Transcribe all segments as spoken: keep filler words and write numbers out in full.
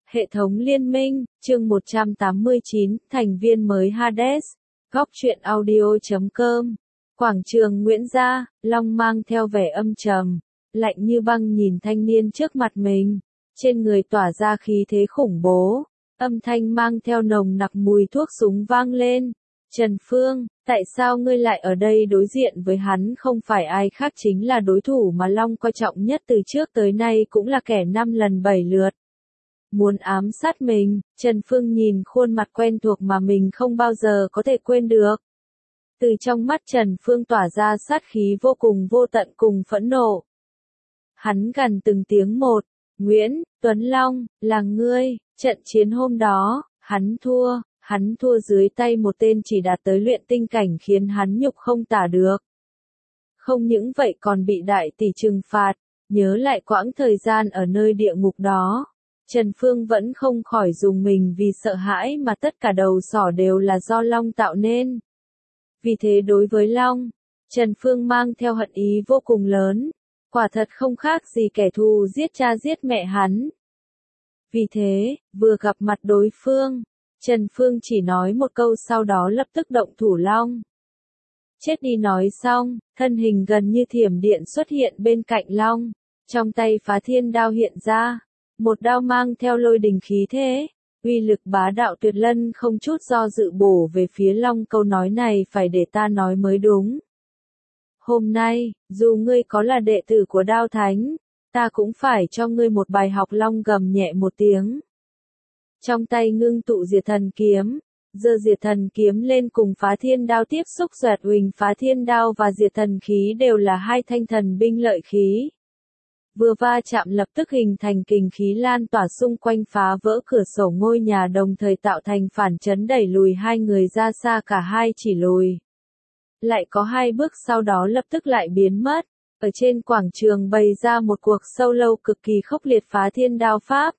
Hệ thống liên minh, chương một trăm tám mươi chín, thành viên mới Hades. Góc truyện audio chấm com. Quảng trường Nguyễn Gia, Long mang theo vẻ âm trầm, lạnh như băng nhìn thanh niên trước mặt mình. Trên người tỏa ra khí thế khủng bố, âm thanh mang theo nồng nặc mùi thuốc súng vang lên. Trần Phương, tại sao ngươi lại ở đây? Đối diện với hắn không phải ai khác chính là đối thủ mà Long coi trọng nhất từ trước tới nay, cũng là kẻ năm lần bảy lượt muốn ám sát mình. Trần Phương nhìn khuôn mặt quen thuộc mà mình không bao giờ có thể quên được. Từ trong mắt Trần Phương tỏa ra sát khí vô cùng vô tận cùng phẫn nộ. Hắn gằn từng tiếng một, Nguyễn Tuấn Long, là ngươi. Trận chiến hôm đó, hắn thua, hắn thua dưới tay một tên chỉ đạt tới luyện tinh cảnh, khiến hắn nhục không tả được. Không những vậy còn bị đại tỷ trừng phạt. Nhớ lại quãng thời gian ở nơi địa ngục đó, Trần Phương vẫn không khỏi dùng mình vì sợ hãi mà tất cả đầu sỏ đều là do Long tạo nên. Vì thế đối với Long, Trần Phương mang theo hận ý vô cùng lớn, quả thật không khác gì kẻ thù giết cha giết mẹ hắn. Vì thế, vừa gặp mặt đối phương, Trần Phương chỉ nói một câu sau đó lập tức động thủ Long. Chết đi. Nói xong, thân hình gần như thiểm điện xuất hiện bên cạnh Long, trong tay phá thiên đao hiện ra. Một đao mang theo lôi đình khí thế, uy lực bá đạo tuyệt lân, không chút do dự bổ về phía Long. Câu nói này phải để ta nói mới đúng. Hôm nay, dù ngươi có là đệ tử của Đao Thánh, ta cũng phải cho ngươi một bài học. Long gầm nhẹ một tiếng. Trong tay ngưng tụ diệt thần kiếm, giơ diệt thần kiếm lên cùng phá thiên đao tiếp xúc xoẹt huỳnh. Phá thiên đao và diệt thần khí đều là hai thanh thần binh lợi khí. Vừa va chạm lập tức hình thành kình khí lan tỏa xung quanh, phá vỡ cửa sổ ngôi nhà, đồng thời tạo thành phản chấn đẩy lùi hai người ra xa. Cả hai chỉ lùi lại có hai bước, sau đó lập tức lại biến mất. Ở trên quảng trường bày ra một cuộc solo cực kỳ khốc liệt. Phá thiên đao pháp,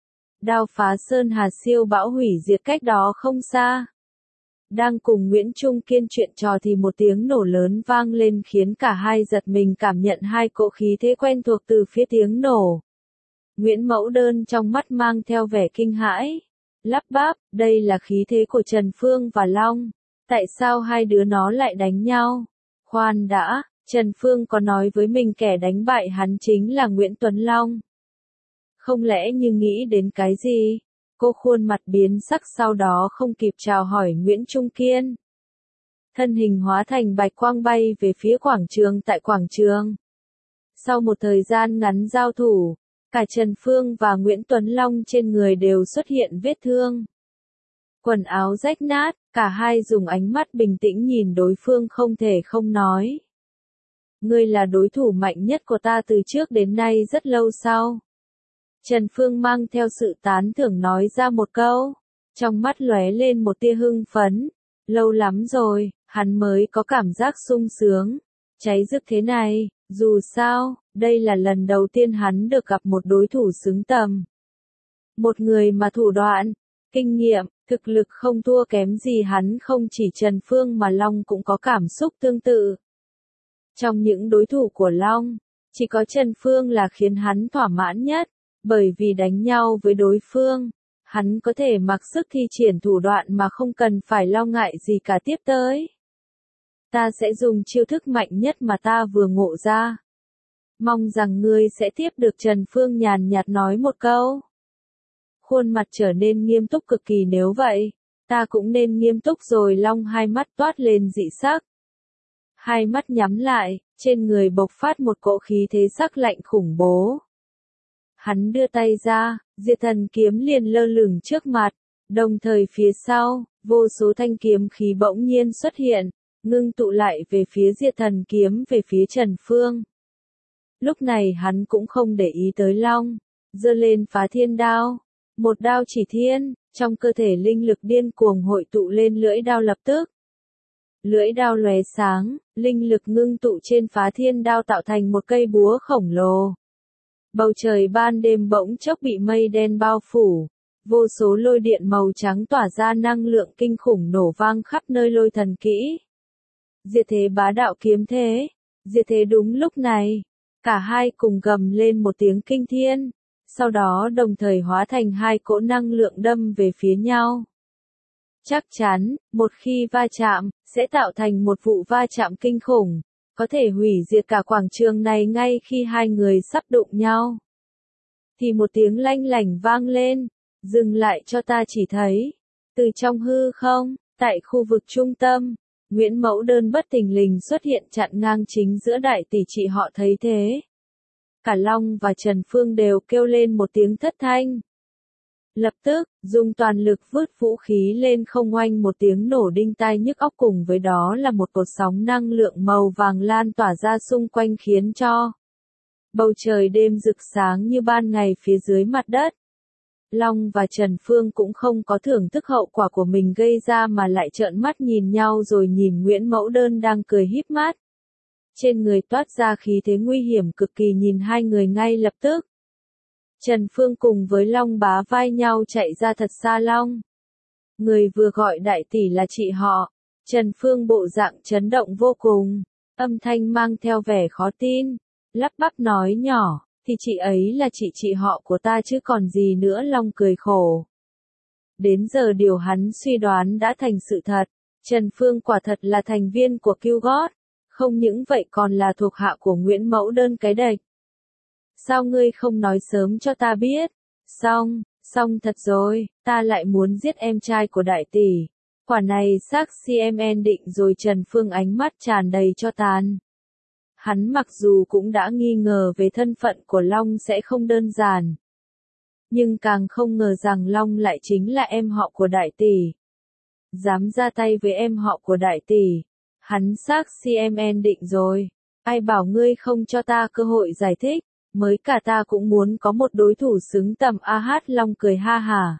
đao phá sơn hà siêu bão hủy diệt cách đó không xa. Đang cùng Nguyễn Trung Kiên chuyện trò thì một tiếng nổ lớn vang lên, khiến cả hai giật mình, cảm nhận hai cỗ khí thế quen thuộc từ phía tiếng nổ. Nguyễn Mẫu Đơn trong mắt mang theo vẻ kinh hãi, lắp bắp, đây là khí thế của Trần Phương và Long. Tại sao hai đứa nó lại đánh nhau? Khoan đã, Trần Phương có nói với mình kẻ đánh bại hắn chính là Nguyễn Tuấn Long. Không lẽ như nghĩ đến cái gì? Cô khuôn mặt biến sắc, sau đó không kịp chào hỏi Nguyễn Trung Kiên. Thân hình hóa thành bạch quang bay về phía quảng trường. Tại quảng trường, sau một thời gian ngắn giao thủ, cả Trần Phương và Nguyễn Tuấn Long trên người đều xuất hiện vết thương. Quần áo rách nát, cả hai dùng ánh mắt bình tĩnh nhìn đối phương, không thể không nói. Ngươi là đối thủ mạnh nhất của ta từ trước đến nay rất lâu sau. Trần Phương mang theo sự tán thưởng nói ra một câu, trong mắt lóe lên một tia hưng phấn. Lâu lắm rồi, hắn mới có cảm giác sung sướng, cháy rực thế này. Dù sao, đây là lần đầu tiên hắn được gặp một đối thủ xứng tầm. Một người mà thủ đoạn, kinh nghiệm, thực lực không thua kém gì hắn. Không chỉ Trần Phương mà Long cũng có cảm xúc tương tự. Trong những đối thủ của Long, chỉ có Trần Phương là khiến hắn thỏa mãn nhất. Bởi vì đánh nhau với đối phương, hắn có thể mặc sức thi triển thủ đoạn mà không cần phải lo ngại gì cả. Tiếp tới, ta sẽ dùng chiêu thức mạnh nhất mà ta vừa ngộ ra. Mong rằng ngươi sẽ tiếp được. Trần Phương nhàn nhạt nói một câu. Khuôn mặt trở nên nghiêm túc cực kỳ. Nếu vậy, ta cũng nên nghiêm túc rồi. Long hai mắt toát lên dị sắc. Hai mắt nhắm lại, trên người bộc phát một cỗ khí thế sắc lạnh khủng bố. Hắn đưa tay ra, diệt thần kiếm liền lơ lửng trước mặt, đồng thời phía sau, vô số thanh kiếm khí bỗng nhiên xuất hiện, ngưng tụ lại về phía diệt thần kiếm, về phía Trần Phương. Lúc này hắn cũng không để ý tới Long, giơ lên phá thiên đao, một đao chỉ thiên, trong cơ thể linh lực điên cuồng hội tụ lên lưỡi đao. Lập tức, lưỡi đao lóe sáng, linh lực ngưng tụ trên phá thiên đao tạo thành một cây búa khổng lồ. Bầu trời ban đêm bỗng chốc bị mây đen bao phủ, vô số lôi điện màu trắng tỏa ra năng lượng kinh khủng nổ vang khắp nơi. Lôi thần kỹ, diệt thế bá đạo kiếm thế, diệt thế. Đúng lúc này, cả hai cùng gầm lên một tiếng kinh thiên, sau đó đồng thời hóa thành hai cỗ năng lượng đâm về phía nhau. Chắc chắn, một khi va chạm, sẽ tạo thành một vụ va chạm kinh khủng, có thể hủy diệt cả quảng trường này ngay khi hai người sắp đụng nhau. Thì một tiếng lanh lảnh vang lên, dừng lại cho ta chỉ thấy. Từ trong hư không, tại khu vực trung tâm, Nguyễn Mẫu Đơn bất thình lình xuất hiện chặn ngang chính giữa đại tỷ chị họ thấy thế. Cả Long và Trần Phương đều kêu lên một tiếng thất thanh. Lập tức, dùng toàn lực vứt vũ khí lên không, oanh một tiếng nổ đinh tai nhức óc, cùng với đó là một cột sóng năng lượng màu vàng lan tỏa ra xung quanh, khiến cho bầu trời đêm rực sáng như ban ngày phía dưới mặt đất. Long và Trần Phương cũng không có thưởng thức hậu quả của mình gây ra mà lại trợn mắt nhìn nhau rồi nhìn Nguyễn Mẫu Đơn đang cười híp mắt. Trên người toát ra khí thế nguy hiểm cực kỳ, nhìn hai người ngay lập tức. Trần Phương cùng với Long bá vai nhau chạy ra thật xa. Long, người vừa gọi đại tỷ là chị họ. Trần Phương bộ dạng chấn động vô cùng, âm thanh mang theo vẻ khó tin, lắp bắp nói nhỏ, thì chị ấy là chị chị họ của ta chứ còn gì nữa. Long cười khổ. Đến giờ điều hắn suy đoán đã thành sự thật, Trần Phương quả thật là thành viên của Kiêu Gót, không những vậy còn là thuộc hạ của Nguyễn Mẫu Đơn cái đệch. Sao ngươi không nói sớm cho ta biết? Xong, xong thật rồi, ta lại muốn giết em trai của đại tỷ. Quả này xác si em en định rồi. Trần Phương ánh mắt tràn đầy cho tàn. Hắn mặc dù cũng đã nghi ngờ về thân phận của Long sẽ không đơn giản, nhưng càng không ngờ rằng Long lại chính là em họ của đại tỷ. Dám ra tay với em họ của đại tỷ, hắn xác si em en định rồi. Ai bảo ngươi không cho ta cơ hội giải thích, mới cả ta cũng muốn có một đối thủ xứng tầm. A hát Long cười ha hả,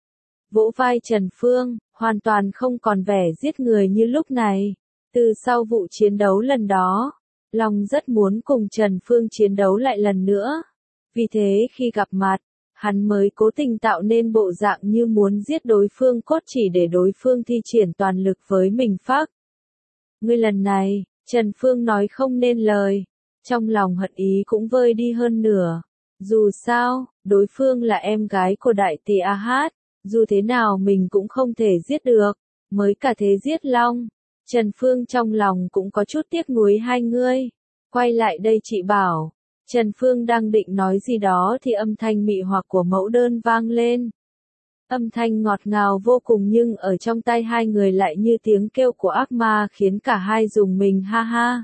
vỗ vai Trần Phương, hoàn toàn không còn vẻ giết người như lúc này. Từ sau vụ chiến đấu lần đó, Long rất muốn cùng Trần Phương chiến đấu lại lần nữa. Vì thế khi gặp mặt, hắn mới cố tình tạo nên bộ dạng như muốn giết đối phương, cốt chỉ để đối phương thi triển toàn lực với mình. Phác, ngươi lần này, Trần Phương nói không nên lời, trong lòng hận ý cũng vơi đi hơn nửa. Dù sao, đối phương là em gái của đại tỷ A Hát, dù thế nào mình cũng không thể giết được, mới cả thế giết Long. Trần Phương trong lòng cũng có chút tiếc nuối hai ngươi. Quay lại đây chị bảo. Trần Phương đang định nói gì đó thì âm thanh mị hoặc của Mẫu Đơn vang lên. Âm thanh ngọt ngào vô cùng nhưng ở trong tai hai người lại như tiếng kêu của ác ma, khiến cả hai rùng mình. Ha ha.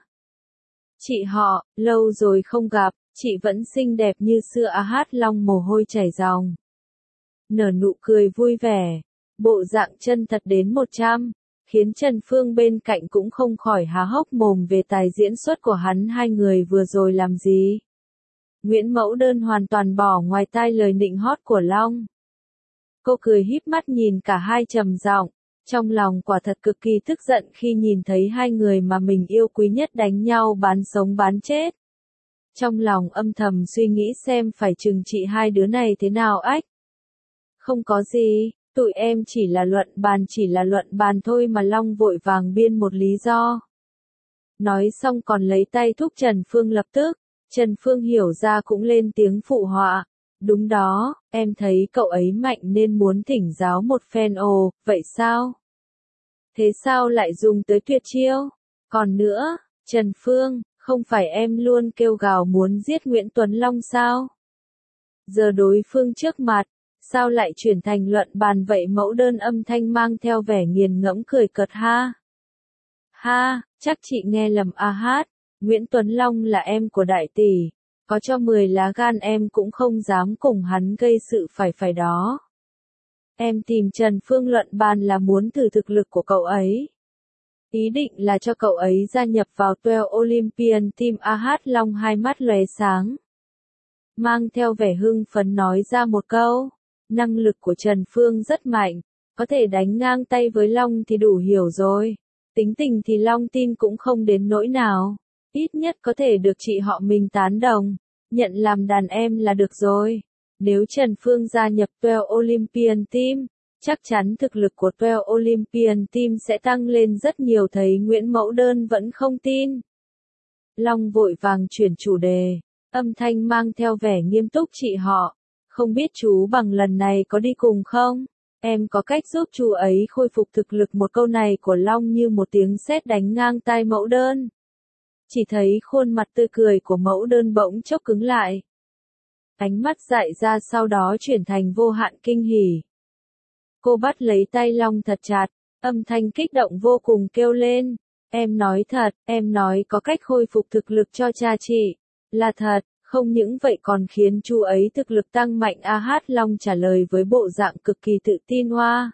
Chị họ, lâu rồi không gặp, chị vẫn xinh đẹp như xưa. A Hát Long mồ hôi chảy ròng, nở nụ cười vui vẻ, bộ dạng chân thật đến một trăm, khiến Trần Phương bên cạnh cũng không khỏi há hốc mồm về tài diễn xuất của hắn. Hai người vừa rồi làm gì? Nguyễn Mẫu Đơn hoàn toàn bỏ ngoài tai lời nịnh hót của Long. Cô cười híp mắt nhìn cả hai trầm giọng, trong lòng quả thật cực kỳ tức giận khi nhìn thấy hai người mà mình yêu quý nhất đánh nhau bán sống bán chết. Trong lòng âm thầm suy nghĩ xem phải trừng trị hai đứa này thế nào. Ách, không có gì, tụi em chỉ là luận bàn, chỉ là luận bàn thôi mà. Long vội vàng biên một lý do. Nói xong còn lấy tay thúc Trần Phương. Lập tức, Trần Phương hiểu ra cũng lên tiếng phụ họa. Đúng đó, em thấy cậu ấy mạnh nên muốn thỉnh giáo một phen. Ồ, vậy sao? Thế sao lại dùng tới tuyệt chiêu? Còn nữa, Trần Phương, không phải em luôn kêu gào muốn giết Nguyễn Tuấn Long sao? Giờ đối phương trước mặt, sao lại chuyển thành luận bàn vậy? Mẫu Đơn âm thanh mang theo vẻ nghiền ngẫm cười cợt. Ha ha, chắc chị nghe lầm. A Hát, Nguyễn Tuấn Long là em của đại tỷ, có cho mười lá gan em cũng không dám cùng hắn gây sự. Phải phải đó. Em tìm Trần Phương luận bàn là muốn thử thực lực của cậu ấy. Ý định là cho cậu ấy gia nhập vào mười hai Olympian Team. A Hát Long hai mắt lóe sáng, mang theo vẻ hưng phấn nói ra một câu. Năng lực của Trần Phương rất mạnh, có thể đánh ngang tay với Long thì đủ hiểu rồi. Tính tình thì Long tin cũng không đến nỗi nào, ít nhất có thể được chị họ mình tán đồng, nhận làm đàn em là được rồi. Nếu Trần Phương gia nhập mười hai Olympian Team, chắc chắn thực lực của mười hai Olympian Team sẽ tăng lên rất nhiều. Thấy Nguyễn Mẫu Đơn vẫn không tin, Long vội vàng chuyển chủ đề, âm thanh mang theo vẻ nghiêm túc. Chị họ, Không biết chú Bằng lần này có đi cùng không? Em có cách giúp chú ấy khôi phục thực lực. Một câu này của Long như một tiếng sét đánh ngang tai Mẫu Đơn. Chỉ thấy khuôn mặt tươi cười của Mẫu Đơn bỗng chốc cứng lại. Ánh mắt dại ra sau đó chuyển thành vô hạn kinh hỉ. Cô bắt lấy tay Long thật chặt, âm thanh kích động vô cùng kêu lên. Em nói thật, em nói có cách khôi phục thực lực cho cha chị. Là thật, không những vậy còn khiến chú ấy thực lực tăng mạnh. A Hát Long trả lời với bộ dạng cực kỳ tự tin. Hoa.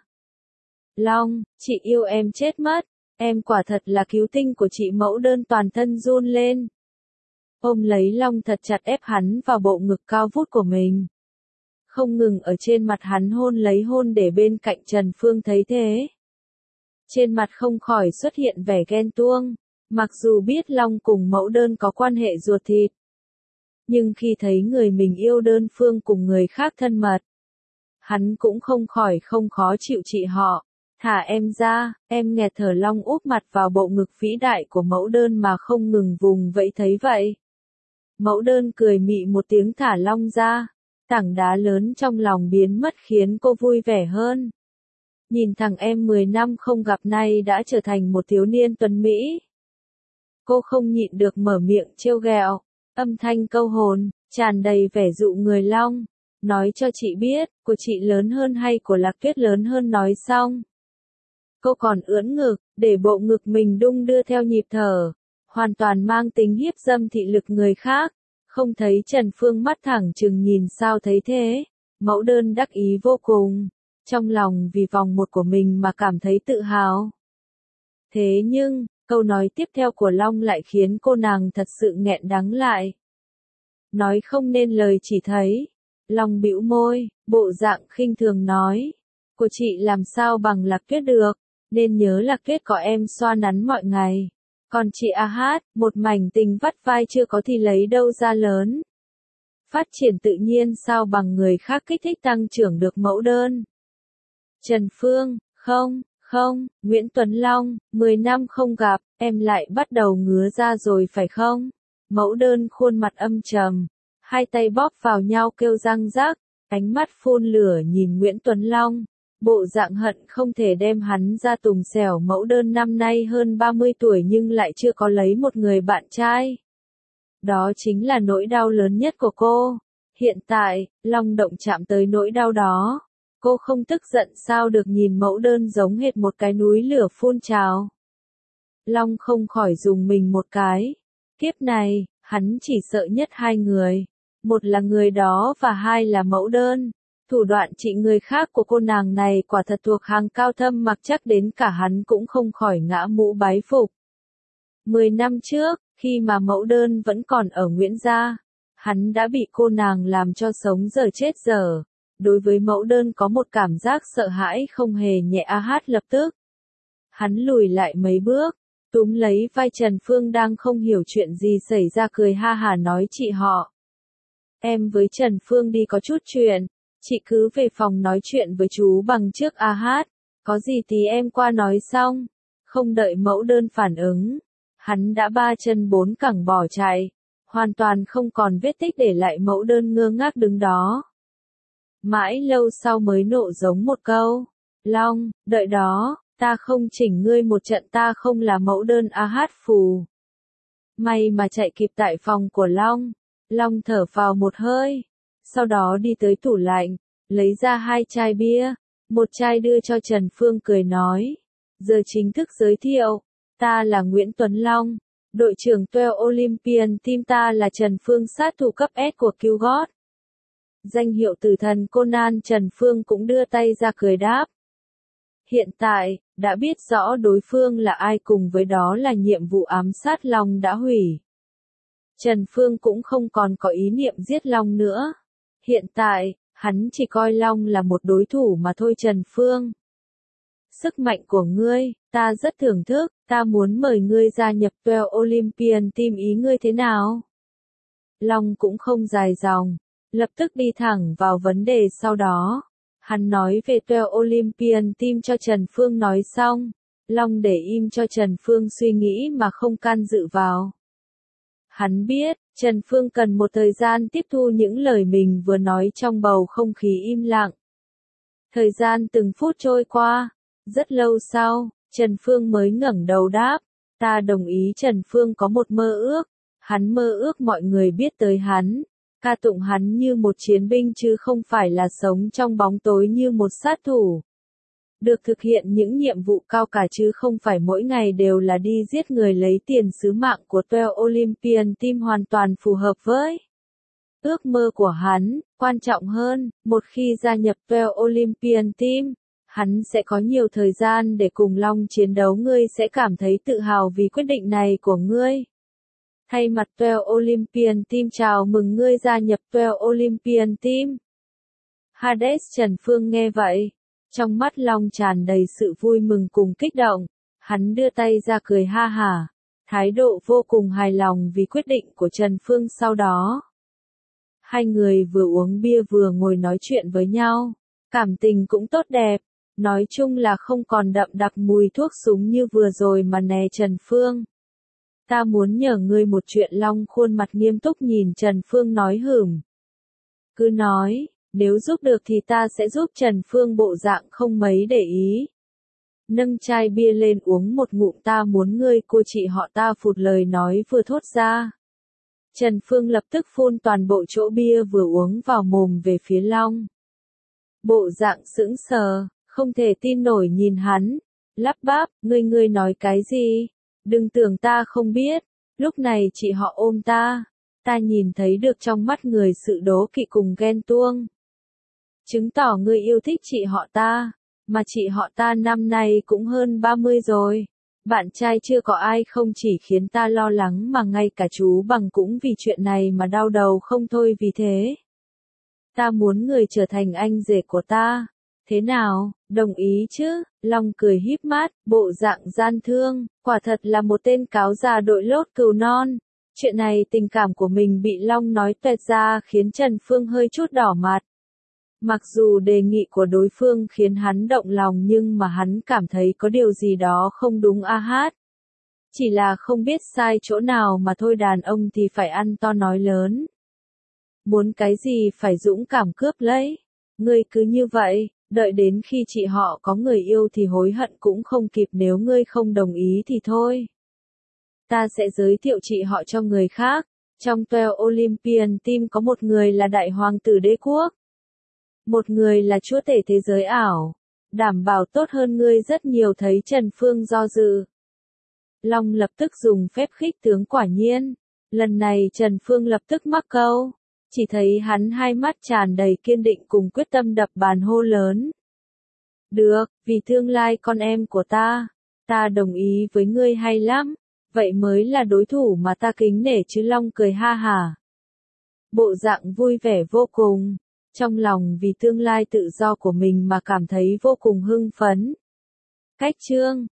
Long, chị yêu em chết mất. Em quả thật là cứu tinh của chị. Mẫu Đơn toàn thân run lên. Ôm lấy Long thật chặt ép hắn vào bộ ngực cao vút của mình. Không ngừng ở trên mặt hắn hôn lấy hôn để bên cạnh Trần Phương thấy thế. Trên mặt không khỏi xuất hiện vẻ ghen tuông, mặc dù biết Long cùng Mẫu Đơn có quan hệ ruột thịt. Nhưng khi thấy người mình yêu đơn phương cùng người khác thân mật, hắn cũng không khỏi không khó chịu. Chị họ, thả em ra, em nghẹt thở. Long úp mặt vào bộ ngực vĩ đại của Mẫu Đơn mà không ngừng vùng vẫy. Thấy vậy, Mẫu Đơn cười mị một tiếng thả Long ra, tảng đá lớn trong lòng biến mất khiến cô vui vẻ hơn. Nhìn thằng em mười năm không gặp nay đã trở thành một thiếu niên tuấn mỹ. Cô không nhịn được mở miệng trêu ghẹo, âm thanh câu hồn, tràn đầy vẻ dụ người. Long, nói cho chị biết, của chị lớn hơn hay của Lạc Tuyết lớn hơn? Nói xong, cô còn ưỡn ngực, để bộ ngực mình đung đưa theo nhịp thở, hoàn toàn mang tính hiếp dâm thị lực người khác. Không thấy Trần Phương mắt thẳng trừng nhìn sao thấy thế, Mẫu Đơn đắc ý vô cùng, trong lòng vì vòng một của mình mà cảm thấy tự hào. Thế nhưng, câu nói tiếp theo của Long lại khiến cô nàng thật sự nghẹn đắng lại. Nói không nên lời. Chỉ thấy Long bĩu môi, bộ dạng khinh thường nói, của chị làm sao bằng Lạc Tuyết được, nên nhớ Lạc Tuyết có em xoa nắn mọi ngày. Còn chị A Hát, một mảnh tình vắt vai chưa có thì lấy đâu ra lớn. Phát triển tự nhiên sao bằng người khác kích thích tăng trưởng được. Mẫu Đơn. Trần Phương, không, không, Nguyễn Tuấn Long, mười năm không gặp, em lại bắt đầu ngứa ra rồi phải không? Mẫu Đơn khuôn mặt âm trầm, hai tay bóp vào nhau kêu răng rắc, ánh mắt phun lửa nhìn Nguyễn Tuấn Long. Bộ dạng hận không thể đem hắn ra tùng xẻo. Mẫu Đơn năm nay hơn ba mươi tuổi nhưng lại chưa có lấy một người bạn trai. Đó chính là nỗi đau lớn nhất của cô. Hiện tại, Long động chạm tới nỗi đau đó. Cô không tức giận sao được. Nhìn Mẫu Đơn giống hệt một cái núi lửa phun trào. Long không khỏi dùng mình một cái. Kiếp này, hắn chỉ sợ nhất hai người. Một là người đó và hai là Mẫu Đơn. Thủ đoạn trị người khác của cô nàng này quả thật thuộc hàng cao thâm, mặc chắc đến cả hắn cũng không khỏi ngã mũ bái phục. Mười năm trước, khi mà Mẫu Đơn vẫn còn ở Nguyễn Gia, hắn đã bị cô nàng làm cho sống dở chết dở. Đối với Mẫu Đơn có một cảm giác sợ hãi không hề nhẹ. A Hát lập tức. Hắn lùi lại mấy bước, túm lấy vai Trần Phương đang không hiểu chuyện gì xảy ra, cười ha hả nói, chị họ. Em với Trần Phương đi có chút chuyện. Chị cứ về phòng nói chuyện với chú Bằng trước. A Hát, có gì thì em qua nói xong. Không đợi Mẫu Đơn phản ứng, hắn đã ba chân bốn cẳng bỏ chạy, hoàn toàn không còn vết tích, để lại Mẫu Đơn ngơ ngác đứng đó. Mãi lâu sau mới nộ giống một câu, Long, đợi đó, ta không chỉnh ngươi một trận. Ta không là Mẫu Đơn. A Hát phù. May mà chạy kịp tại phòng của Long. Long thở phào một hơi. Sau đó đi tới tủ lạnh, lấy ra hai chai bia, một chai đưa cho Trần Phương, cười nói, giờ chính thức giới thiệu, ta là Nguyễn Tuấn Long, đội trưởng Twelve Olympian Team. Ta là Trần Phương, sát thủ cấp S của Kill God. Danh hiệu tử thần Conan. Trần Phương cũng đưa tay ra cười đáp. Hiện tại, đã biết rõ đối phương là ai cùng với đó là nhiệm vụ ám sát Long đã hủy. Trần Phương cũng không còn có ý niệm giết Long nữa. Hiện tại, hắn chỉ coi Long là một đối thủ mà thôi. Trần Phương, sức mạnh của ngươi, ta rất thưởng thức, ta muốn mời ngươi gia nhập Twelve Olympian Team, ý ngươi thế nào? Long cũng không dài dòng, lập tức đi thẳng vào vấn đề. Sau đó, hắn nói về Twelve Olympian Team cho Trần Phương. Nói xong, Long để im cho Trần Phương suy nghĩ mà không can dự vào. Hắn biết, Trần Phương cần một thời gian tiếp thu những lời mình vừa nói trong bầu không khí im lặng. Thời gian từng phút trôi qua, rất lâu sau, Trần Phương mới ngẩng đầu đáp, ta đồng ý. Trần Phương có một mơ ước, hắn mơ ước mọi người biết tới hắn, ca tụng hắn như một chiến binh chứ không phải là sống trong bóng tối như một sát thủ. Được thực hiện những nhiệm vụ cao cả chứ không phải mỗi ngày đều là đi giết người lấy tiền. Sứ mạng của Twelve Olympian Team hoàn toàn phù hợp với ước mơ của hắn. Quan trọng hơn, một khi gia nhập Twelve Olympian Team, hắn sẽ có nhiều thời gian để cùng Long chiến đấu. Ngươi sẽ cảm thấy tự hào vì quyết định này của ngươi. Thay mặt Twelve Olympian Team chào mừng ngươi gia nhập Twelve Olympian Team. Hades. Trần Phương nghe vậy, trong mắt Long tràn đầy sự vui mừng cùng kích động, hắn đưa tay ra cười ha hả, thái độ vô cùng hài lòng vì quyết định của Trần Phương. Sau đó, hai người vừa uống bia vừa ngồi nói chuyện với nhau, cảm tình cũng tốt đẹp, nói chung là không còn đậm đặc mùi thuốc súng như vừa rồi mà nè. Trần Phương, ta muốn nhờ ngươi một chuyện. Long khuôn mặt nghiêm túc nhìn Trần Phương nói. Hửm, cứ nói. Nếu giúp được thì ta sẽ giúp. Trần Phương bộ dạng không mấy để ý, nâng chai bia lên uống một ngụm. Ta muốn ngươi cô chị họ ta. Phụt lời nói vừa thốt ra, Trần Phương lập tức phun toàn bộ chỗ bia vừa uống vào mồm về phía Long. Bộ dạng sững sờ, không thể tin nổi nhìn hắn, lắp bắp, ngươi ngươi nói cái gì? Đừng tưởng ta không biết. Lúc này chị họ ôm ta, ta nhìn thấy được trong mắt người sự đố kỵ cùng ghen tuông. Chứng tỏ ngươi yêu thích chị họ ta, mà chị họ ta năm nay cũng hơn ba mươi rồi. Bạn trai chưa có ai không chỉ khiến ta lo lắng mà ngay cả chú Bằng cũng vì chuyện này mà đau đầu không thôi. Vì thế, ta muốn người trở thành anh rể của ta. Thế nào, đồng ý chứ? Long cười híp mắt, bộ dạng gian thương, quả thật là một tên cáo già đội lốt cừu non. Chuyện này tình cảm của mình bị Long nói toẹt ra khiến Trần Phương hơi chút đỏ mặt. Mặc dù đề nghị của đối phương khiến hắn động lòng nhưng mà hắn cảm thấy có điều gì đó không đúng. A hát, chỉ là không biết sai chỗ nào mà thôi. Đàn ông thì phải ăn to nói lớn, muốn cái gì phải dũng cảm cướp lấy. Ngươi cứ như vậy, đợi đến khi chị họ có người yêu thì hối hận cũng không kịp. Nếu ngươi không đồng ý thì thôi, ta sẽ giới thiệu chị họ cho người khác. Trong Twelve Olympian Team có một người là đại hoàng tử đế quốc, một người là chúa tể thế giới ảo, đảm bảo tốt hơn ngươi rất nhiều. Thấy Trần Phương do dự, Long lập tức dùng phép khích tướng. Quả nhiên, lần này Trần Phương lập tức mắc câu, chỉ thấy hắn hai mắt tràn đầy kiên định cùng quyết tâm đập bàn hô lớn. Được, vì tương lai con em của ta, ta đồng ý với ngươi. Hay lắm, vậy mới là đối thủ mà ta kính nể chứ. Long cười ha hả, bộ dạng vui vẻ vô cùng, trong lòng vì tương lai tự do của mình mà cảm thấy vô cùng hưng phấn. Cách chương